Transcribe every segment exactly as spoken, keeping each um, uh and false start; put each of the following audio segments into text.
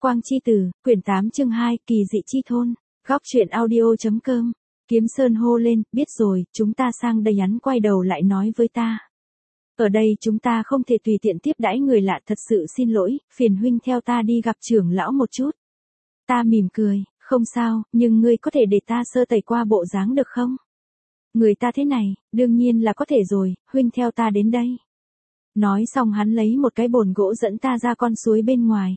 Quang chi tử, quyển tám chương hai, kỳ dị chi thôn. Góc truyện audio.com. Kiếm Sơn hô lên, biết rồi, chúng ta sang đây. Hắn quay đầu lại nói với ta. Ở đây chúng ta không thể tùy tiện tiếp đãi người lạ, thật sự xin lỗi, phiền huynh theo ta đi gặp trưởng lão một chút. Ta mỉm cười, không sao, nhưng ngươi có thể để ta sơ tẩy qua bộ dáng được không? Người ta thế này, đương nhiên là có thể rồi, huynh theo ta đến đây. Nói xong hắn lấy một cái bồn gỗ dẫn ta ra con suối bên ngoài.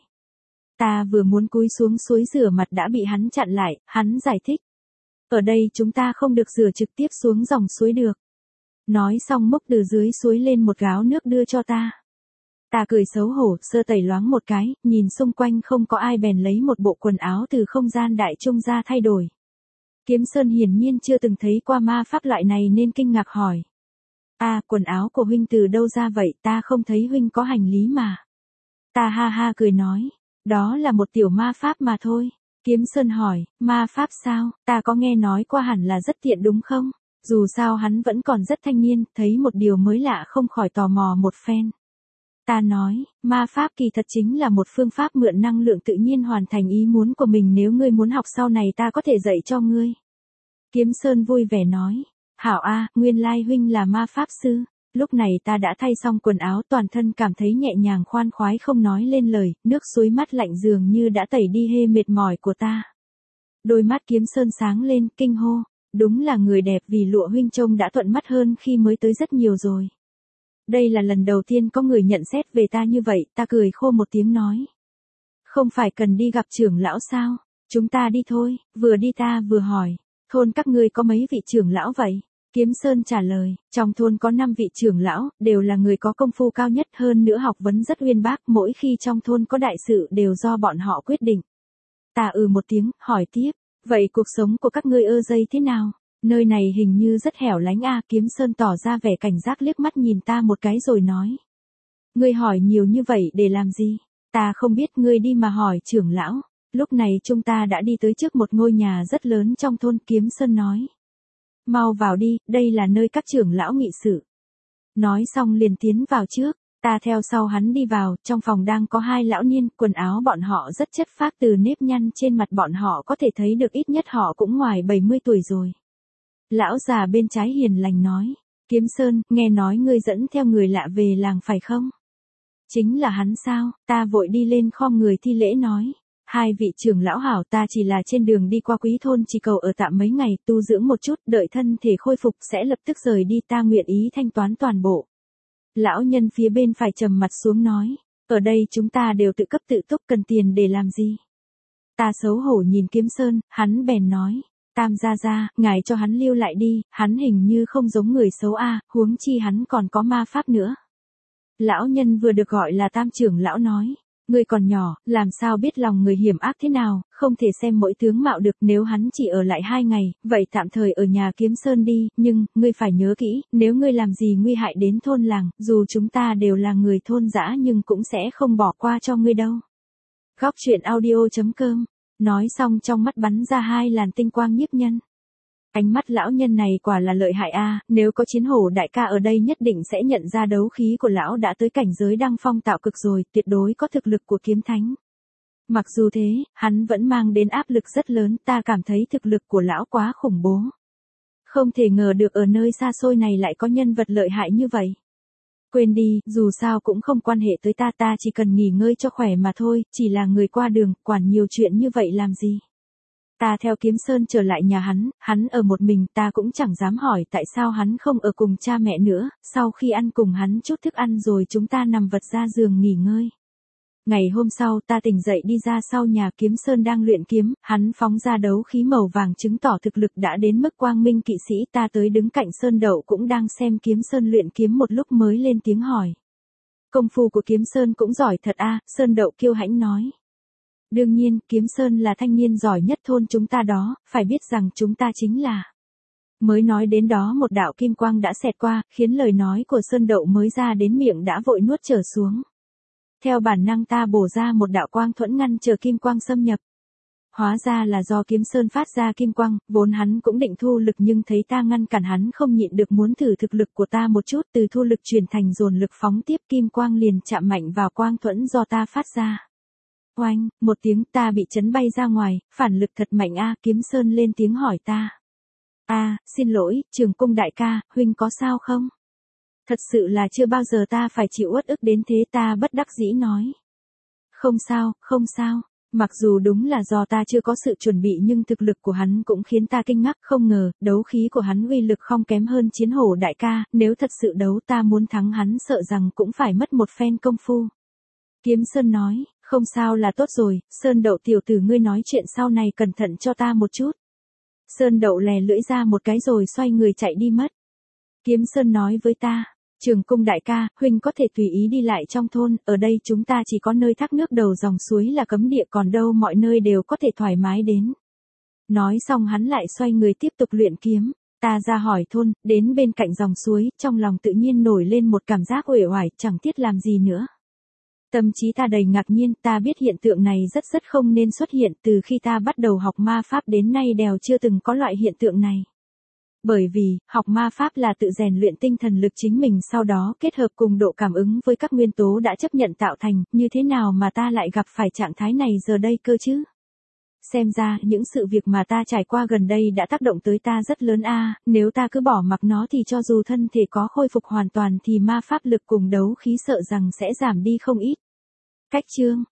Ta vừa muốn cúi xuống suối rửa mặt đã bị hắn chặn lại, hắn giải thích. Ở đây chúng ta không được rửa trực tiếp xuống dòng suối được. Nói xong múc từ dưới suối lên một gáo nước đưa cho ta. Ta cười xấu hổ, sơ tẩy loáng một cái, nhìn xung quanh không có ai bèn lấy một bộ quần áo từ không gian đại trung ra thay đổi. Kiếm Sơn hiển nhiên chưa từng thấy qua ma pháp loại này nên kinh ngạc hỏi. À, quần áo của huynh từ đâu ra vậy, ta không thấy huynh có hành lý mà. Ta ha ha cười nói, đó là một tiểu ma pháp mà thôi. Kiếm Sơn hỏi, ma pháp sao, ta có nghe nói qua hẳn là rất tiện đúng không? Dù sao hắn vẫn còn rất thanh niên, thấy một điều mới lạ không khỏi tò mò một phen. Ta nói, ma pháp kỳ thật chính là một phương pháp mượn năng lượng tự nhiên hoàn thành ý muốn của mình, nếu ngươi muốn học sau này ta có thể dạy cho ngươi. Kiếm Sơn vui vẻ nói, hảo a, nguyên lai huynh là ma pháp sư. Lúc này ta đã thay xong quần áo, toàn thân cảm thấy nhẹ nhàng khoan khoái không nói lên lời, nước suối mát lạnh dường như đã tẩy đi hê mệt mỏi của ta. Đôi mắt Kiếm Sơn sáng lên, kinh hô, đúng là người đẹp, vì lụa huynh trông đã thuận mắt hơn khi mới tới rất nhiều rồi. Đây là lần đầu tiên có người nhận xét về ta như vậy, ta cười khô một tiếng nói. Không phải cần đi gặp trưởng lão sao, chúng ta đi thôi, vừa đi ta vừa hỏi, thôn các ngươi có mấy vị trưởng lão vậy? Kiếm Sơn trả lời, trong thôn có năm vị trưởng lão, đều là người có công phu cao nhất, hơn nữa học vấn rất uyên bác, mỗi khi trong thôn có đại sự đều do bọn họ quyết định. Ta ừ một tiếng, hỏi tiếp, vậy cuộc sống của các ngươi ơ dây thế nào? Nơi này hình như rất hẻo lánh a. Kiếm Sơn tỏ ra vẻ cảnh giác liếc mắt nhìn ta một cái rồi nói. Ngươi hỏi nhiều như vậy để làm gì? Ta không biết, ngươi đi mà hỏi trưởng lão. Lúc này chúng ta đã đi tới trước một ngôi nhà rất lớn trong thôn. Kiếm Sơn nói. Mau vào đi, đây là nơi các trưởng lão nghị sự. Nói xong liền tiến vào trước, ta theo sau hắn đi vào, trong phòng đang có hai lão niên, quần áo bọn họ rất chất phác, từ nếp nhăn trên mặt bọn họ có thể thấy được ít nhất họ cũng ngoài bảy mươi tuổi rồi. Lão già bên trái hiền lành nói, Kiếm Sơn, nghe nói ngươi dẫn theo người lạ về làng phải không? Chính là hắn sao? Ta vội đi lên khom người thi lễ nói. Hai vị trưởng lão hảo, ta chỉ là trên đường đi qua Quý thôn, chỉ cầu ở tạm mấy ngày, tu dưỡng một chút, đợi thân thể khôi phục sẽ lập tức rời đi, ta nguyện ý thanh toán toàn bộ. Lão nhân phía bên phải trầm mặt xuống nói, ở đây chúng ta đều tự cấp tự túc, cần tiền để làm gì? Ta xấu hổ nhìn Kiếm Sơn, hắn bèn nói, Tam gia gia, ngài cho hắn lưu lại đi, hắn hình như không giống người xấu a, huống chi hắn còn có ma pháp nữa. Lão nhân vừa được gọi là Tam trưởng lão nói. Ngươi còn nhỏ, làm sao biết lòng người hiểm ác thế nào, không thể xem mỗi tướng mạo được, nếu hắn chỉ ở lại hai ngày, vậy tạm thời ở nhà Kiếm Sơn đi, nhưng, ngươi phải nhớ kỹ, nếu ngươi làm gì nguy hại đến thôn làng, dù chúng ta đều là người thôn dã nhưng cũng sẽ không bỏ qua cho ngươi đâu. Góc truyện audio.com. Nói xong trong mắt bắn ra hai làn tinh quang nhiếp nhân. Ánh mắt lão nhân này quả là lợi hại a, nếu có Chiến Hổ đại ca ở đây nhất định sẽ nhận ra đấu khí của lão đã tới cảnh giới đăng phong tạo cực rồi, tuyệt đối có thực lực của kiếm thánh. Mặc dù thế, hắn vẫn mang đến áp lực rất lớn, ta cảm thấy thực lực của lão quá khủng bố. Không thể ngờ được ở nơi xa xôi này lại có nhân vật lợi hại như vậy. Quên đi, dù sao cũng không quan hệ tới ta, ta chỉ cần nghỉ ngơi cho khỏe mà thôi, chỉ là người qua đường, quản nhiều chuyện như vậy làm gì. Ta theo Kiếm Sơn trở lại nhà hắn, hắn ở một mình, ta cũng chẳng dám hỏi tại sao hắn không ở cùng cha mẹ nữa, sau khi ăn cùng hắn chút thức ăn rồi chúng ta nằm vật ra giường nghỉ ngơi. Ngày hôm sau ta tỉnh dậy đi ra sau nhà, Kiếm Sơn đang luyện kiếm, hắn phóng ra đấu khí màu vàng chứng tỏ thực lực đã đến mức quang minh kỵ sĩ, ta tới đứng cạnh Sơn Đậu cũng đang xem Kiếm Sơn luyện kiếm một lúc mới lên tiếng hỏi. Công phu của Kiếm Sơn cũng giỏi thật a, Sơn Đậu kiêu hãnh nói. Đương nhiên, Kiếm Sơn là thanh niên giỏi nhất thôn chúng ta đó, phải biết rằng chúng ta chính là. Mới nói đến đó một đạo kim quang đã xẹt qua, khiến lời nói của Sơn Đậu mới ra đến miệng đã vội nuốt trở xuống. Theo bản năng ta bổ ra một đạo quang thuẫn ngăn chờ kim quang xâm nhập. Hóa ra là do Kiếm Sơn phát ra kim quang, vốn hắn cũng định thu lực nhưng thấy ta ngăn cản hắn không nhịn được muốn thử thực lực của ta một chút, từ thu lực chuyển thành dồn lực phóng tiếp, kim quang liền chạm mạnh vào quang thuẫn do ta phát ra. Oanh, một tiếng ta bị chấn bay ra ngoài, phản lực thật mạnh a. Kiếm Sơn lên tiếng hỏi ta. A, xin lỗi, Trường Cung đại ca, huynh có sao không? Thật sự là chưa bao giờ ta phải chịu uất ức đến thế, ta bất đắc dĩ nói. Không sao, không sao. Mặc dù đúng là do ta chưa có sự chuẩn bị nhưng thực lực của hắn cũng khiến ta kinh ngạc, không ngờ, đấu khí của hắn uy lực không kém hơn Chiến Hổ đại ca, nếu thật sự đấu ta muốn thắng hắn sợ rằng cũng phải mất một phen công phu. Kiếm Sơn nói, không sao là tốt rồi, Sơn Đậu tiểu tử ngươi nói chuyện sau này cẩn thận cho ta một chút. Sơn Đậu lè lưỡi ra một cái rồi xoay người chạy đi mất. Kiếm Sơn nói với ta. Trường Cung đại ca, huynh có thể tùy ý đi lại trong thôn, ở đây chúng ta chỉ có nơi thác nước đầu dòng suối là cấm địa, còn đâu mọi nơi đều có thể thoải mái đến. Nói xong hắn lại xoay người tiếp tục luyện kiếm. Ta ra hỏi thôn, đến bên cạnh dòng suối, trong lòng tự nhiên nổi lên một cảm giác uể oải, chẳng biết làm gì nữa. Tâm trí ta đầy ngạc nhiên, ta biết hiện tượng này rất rất không nên xuất hiện, từ khi ta bắt đầu học ma pháp đến nay đều chưa từng có loại hiện tượng này. Bởi vì, học ma pháp là tự rèn luyện tinh thần lực chính mình, sau đó kết hợp cùng độ cảm ứng với các nguyên tố đã chấp nhận tạo thành, như thế nào mà ta lại gặp phải trạng thái này giờ đây cơ chứ? Xem ra, những sự việc mà ta trải qua gần đây đã tác động tới ta rất lớn a. Nếu ta cứ bỏ mặc nó thì cho dù thân thể có khôi phục hoàn toàn thì ma pháp lực cùng đấu khí sợ rằng sẽ giảm đi không ít. Cách chương